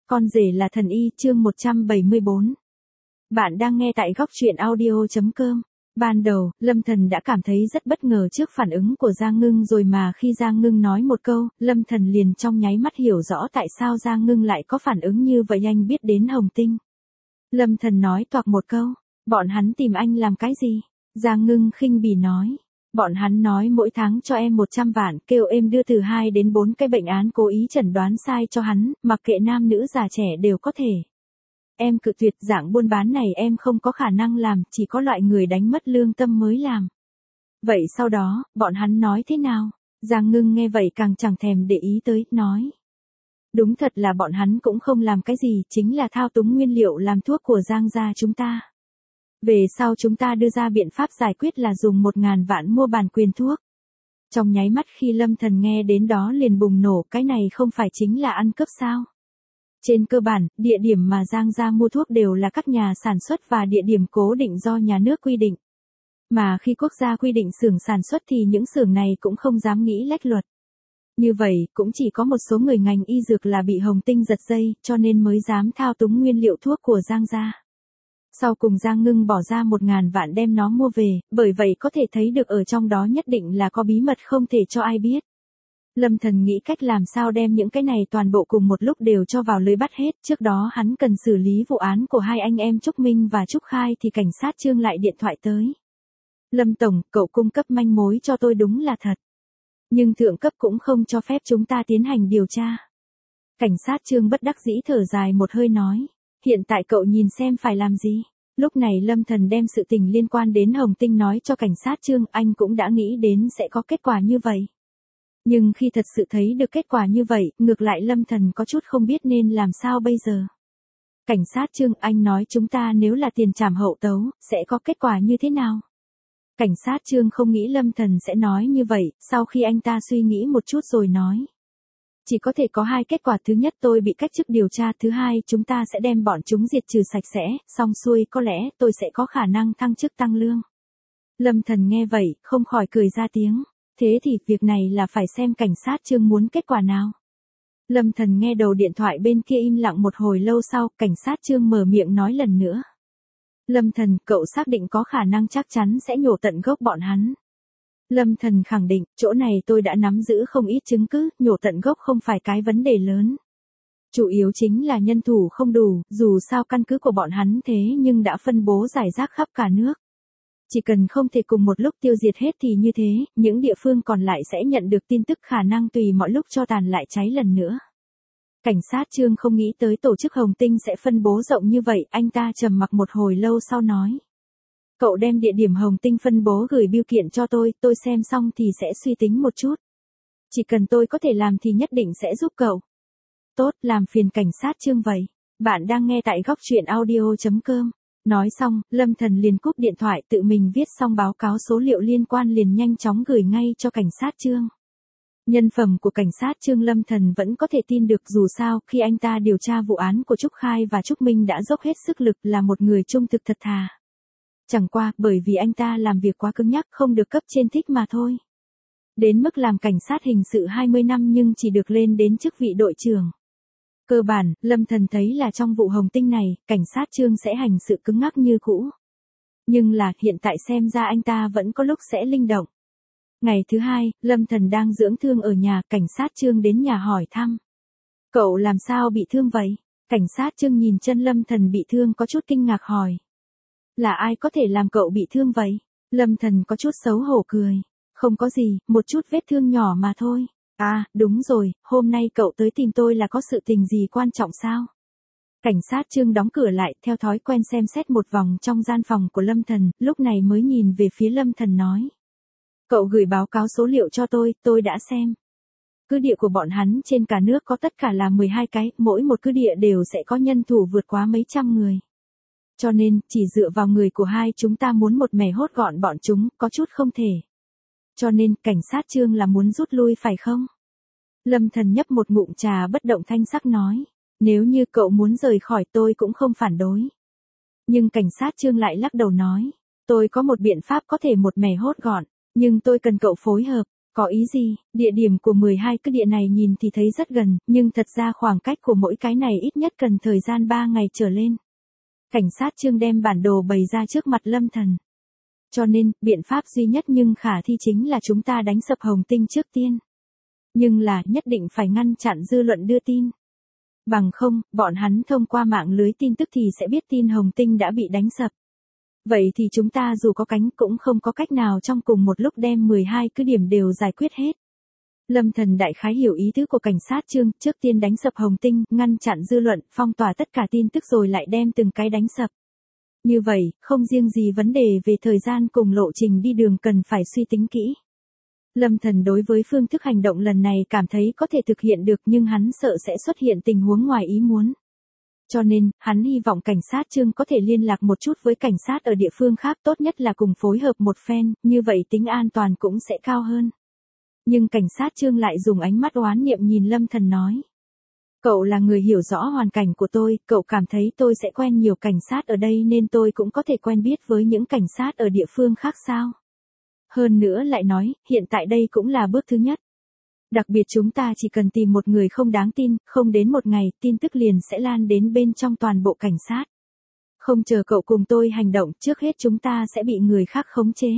Con rể là thần y, chương 174. Bạn đang nghe tại góc truyện audio.com. Ban đầu, Lâm Thần đã cảm thấy rất bất ngờ trước phản ứng của Giang Ngưng rồi mà khi Giang Ngưng nói một câu, Lâm Thần liền trong nháy mắt hiểu rõ tại sao Giang Ngưng lại có phản ứng như vậy. Anh biết đến Hồng Tinh. Lâm Thần nói toạc một câu, bọn hắn tìm anh làm cái gì? Giang Ngưng khinh bỉ nói. Bọn hắn nói mỗi tháng cho em 100 vạn, kêu em đưa từ 2 đến 4 cái bệnh án cố ý chẩn đoán sai cho hắn, mặc kệ nam nữ già trẻ đều có thể. Em cự tuyệt, dạng buôn bán này em không có khả năng làm, chỉ có loại người đánh mất lương tâm mới làm. Vậy sau đó, bọn hắn nói thế nào? Giang Ngưng nghe vậy càng chẳng thèm để ý tới, nói. Đúng thật là bọn hắn cũng không làm cái gì, chính là thao túng nguyên liệu làm thuốc của Giang gia chúng ta. Về sau chúng ta đưa ra biện pháp giải quyết là dùng 1.000 vạn mua bản quyền thuốc. Trong nháy mắt khi Lâm Thần nghe đến đó liền bùng nổ, cái này không phải chính là ăn cướp sao? Trên cơ bản, địa điểm mà Giang gia mua thuốc đều là các nhà sản xuất và địa điểm cố định do nhà nước quy định. Mà khi quốc gia quy định xưởng sản xuất thì những xưởng này cũng không dám nghĩ lách luật. Như vậy, cũng chỉ có một số người ngành y dược là bị Hồng Tinh giật dây, cho nên mới dám thao túng nguyên liệu thuốc của Giang gia. Sau cùng Giang Ngưng bỏ ra 1.000 vạn đem nó mua về, bởi vậy có thể thấy được ở trong đó nhất định là có bí mật không thể cho ai biết. Lâm Thần nghĩ cách làm sao đem những cái này toàn bộ cùng một lúc đều cho vào lưới bắt hết, trước đó hắn cần xử lý vụ án của hai anh em Trúc Minh và Trúc Khai thì cảnh sát Trương lại điện thoại tới. Lâm Tổng, cậu cung cấp manh mối cho tôi đúng là thật. Nhưng thượng cấp cũng không cho phép chúng ta tiến hành điều tra. Cảnh sát Trương bất đắc dĩ thở dài một hơi nói. Hiện tại cậu nhìn xem phải làm gì? Lúc này Lâm Thần đem sự tình liên quan đến Hồng Tinh nói cho cảnh sát Trương, anh cũng đã nghĩ đến sẽ có kết quả như vậy. Nhưng khi thật sự thấy được kết quả như vậy, ngược lại Lâm Thần có chút không biết nên làm sao bây giờ. Cảnh sát Trương, anh nói chúng ta nếu là tiền trảm hậu tấu, sẽ có kết quả như thế nào? Cảnh sát Trương không nghĩ Lâm Thần sẽ nói như vậy, sau khi anh ta suy nghĩ một chút rồi nói. Chỉ có thể có hai kết quả, thứ nhất tôi bị cách chức điều tra, thứ hai chúng ta sẽ đem bọn chúng diệt trừ sạch sẽ, xong xuôi có lẽ tôi sẽ có khả năng thăng chức tăng lương. Lâm Thần nghe vậy, không khỏi cười ra tiếng. Thế thì việc này là phải xem cảnh sát Trương muốn kết quả nào. Lâm Thần nghe đầu điện thoại bên kia im lặng một hồi lâu sau, cảnh sát Trương mở miệng nói lần nữa. Lâm Thần, cậu xác định có khả năng chắc chắn sẽ nhổ tận gốc bọn hắn. Lâm Thần khẳng định, chỗ này tôi đã nắm giữ không ít chứng cứ, nhổ tận gốc không phải cái vấn đề lớn. Chủ yếu chính là nhân thủ không đủ, dù sao căn cứ của bọn hắn thế nhưng đã phân bố rải rác khắp cả nước. Chỉ cần không thể cùng một lúc tiêu diệt hết thì như thế, những địa phương còn lại sẽ nhận được tin tức, khả năng tùy mọi lúc cho tàn lại cháy lần nữa. Cảnh sát Trương không nghĩ tới tổ chức Hồng Tinh sẽ phân bố rộng như vậy, anh ta trầm mặc một hồi lâu sau nói. Cậu đem địa điểm Hồng Tinh phân bố gửi bưu kiện cho tôi xem xong thì sẽ suy tính một chút. Chỉ cần tôi có thể làm thì nhất định sẽ giúp cậu. Tốt, làm phiền cảnh sát Trương vậy. Bạn đang nghe tại góc truyện audio.com. Nói xong, Lâm Thần liền cúp điện thoại, tự mình viết xong báo cáo số liệu liên quan liền nhanh chóng gửi ngay cho cảnh sát Trương. Nhân phẩm của cảnh sát Trương Lâm Thần vẫn có thể tin được, dù sao khi anh ta điều tra vụ án của Trúc Khai và Trúc Minh đã dốc hết sức lực, là một người trung thực thật thà. Chẳng qua, bởi vì anh ta làm việc quá cứng nhắc không được cấp trên thích mà thôi. Đến mức làm cảnh sát hình sự 20 năm nhưng chỉ được lên đến chức vị đội trưởng. Cơ bản, Lâm Thần thấy là trong vụ Hồng Tinh này, cảnh sát Trương sẽ hành sự cứng ngắc như cũ. Nhưng là, hiện tại xem ra anh ta vẫn có lúc sẽ linh động. Ngày thứ hai, Lâm Thần đang dưỡng thương ở nhà, cảnh sát Trương đến nhà hỏi thăm. Cậu làm sao bị thương vậy? Cảnh sát Trương nhìn chân Lâm Thần bị thương có chút kinh ngạc hỏi. Là ai có thể làm cậu bị thương vậy? Lâm Thần có chút xấu hổ cười. Không có gì, một chút vết thương nhỏ mà thôi. À, đúng rồi, hôm nay cậu tới tìm tôi là có sự tình gì quan trọng sao? Cảnh sát Trương đóng cửa lại, theo thói quen xem xét một vòng trong gian phòng của Lâm Thần, lúc này mới nhìn về phía Lâm Thần nói. Cậu gửi báo cáo số liệu cho tôi đã xem. Cứ địa của bọn hắn trên cả nước có tất cả là 12 cái, mỗi một cứ địa đều sẽ có nhân thủ vượt quá mấy trăm người. Cho nên, chỉ dựa vào người của hai chúng ta muốn một mẻ hốt gọn bọn chúng, có chút không thể. Cho nên, cảnh sát Trương là muốn rút lui phải không? Lâm Thần nhấp một ngụm trà bất động thanh sắc nói. Nếu như cậu muốn rời khỏi tôi cũng không phản đối. Nhưng cảnh sát Trương lại lắc đầu nói. Tôi có một biện pháp có thể một mẻ hốt gọn, nhưng tôi cần cậu phối hợp. Có ý gì, địa điểm của 12 cái địa này nhìn thì thấy rất gần, nhưng thật ra khoảng cách của mỗi cái này ít nhất cần thời gian 3 ngày trở lên. Cảnh sát Trương đem bản đồ bày ra trước mặt Lâm Thần. Cho nên, biện pháp duy nhất nhưng khả thi chính là chúng ta đánh sập Hồng Tinh trước tiên. Nhưng là, nhất định phải ngăn chặn dư luận đưa tin. Bằng không, bọn hắn thông qua mạng lưới tin tức thì sẽ biết tin Hồng Tinh đã bị đánh sập. Vậy thì chúng ta dù có cánh cũng không có cách nào trong cùng một lúc đem 12 cứ điểm đều giải quyết hết. Lâm Thần đại khái hiểu ý tứ của cảnh sát Trương, trước tiên đánh sập Hồng Tinh, ngăn chặn dư luận, phong tỏa tất cả tin tức rồi lại đem từng cái đánh sập. Như vậy, không riêng gì vấn đề về thời gian cùng lộ trình đi đường cần phải suy tính kỹ. Lâm Thần đối với phương thức hành động lần này cảm thấy có thể thực hiện được nhưng hắn sợ sẽ xuất hiện tình huống ngoài ý muốn. Cho nên, hắn hy vọng cảnh sát Trương có thể liên lạc một chút với cảnh sát ở địa phương khác, tốt nhất là cùng phối hợp một phen, như vậy tính an toàn cũng sẽ cao hơn. Nhưng cảnh sát Trương lại dùng ánh mắt oán niệm nhìn Lâm Thần nói. Cậu là người hiểu rõ hoàn cảnh của tôi, cậu cảm thấy tôi sẽ quen nhiều cảnh sát ở đây nên tôi cũng có thể quen biết với những cảnh sát ở địa phương khác sao? Hơn nữa lại nói, hiện tại đây cũng là bước thứ nhất. Đặc biệt chúng ta chỉ cần tìm một người không đáng tin, không đến một ngày, tin tức liền sẽ lan đến bên trong toàn bộ cảnh sát. Không chờ cậu cùng tôi hành động, trước hết chúng ta sẽ bị người khác khống chế.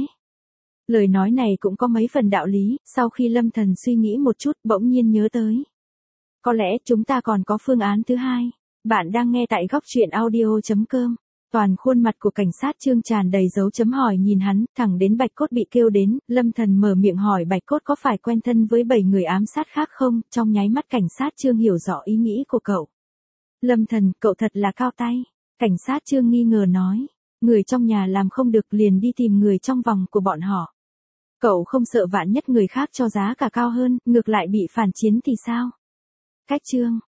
Lời nói này cũng có mấy phần đạo lý, sau khi Lâm Thần suy nghĩ một chút, bỗng nhiên nhớ tới. Có lẽ chúng ta còn có phương án thứ hai. Bạn đang nghe tại góc truyện audio.com. Toàn khuôn mặt của cảnh sát Trương tràn đầy dấu chấm hỏi nhìn hắn, thẳng đến Bạch Cốt bị kêu đến, Lâm Thần mở miệng hỏi Bạch Cốt có phải quen thân với 7 người ám sát khác không, trong nháy mắt cảnh sát Trương hiểu rõ ý nghĩ của cậu. Lâm Thần, cậu thật là cao tay. Cảnh sát Trương nghi ngờ nói, người trong nhà làm không được liền đi tìm người trong vòng của bọn họ. Cậu không sợ vạn nhất người khác cho giá cả cao hơn, ngược lại bị phản chiến thì sao? Cách Trương,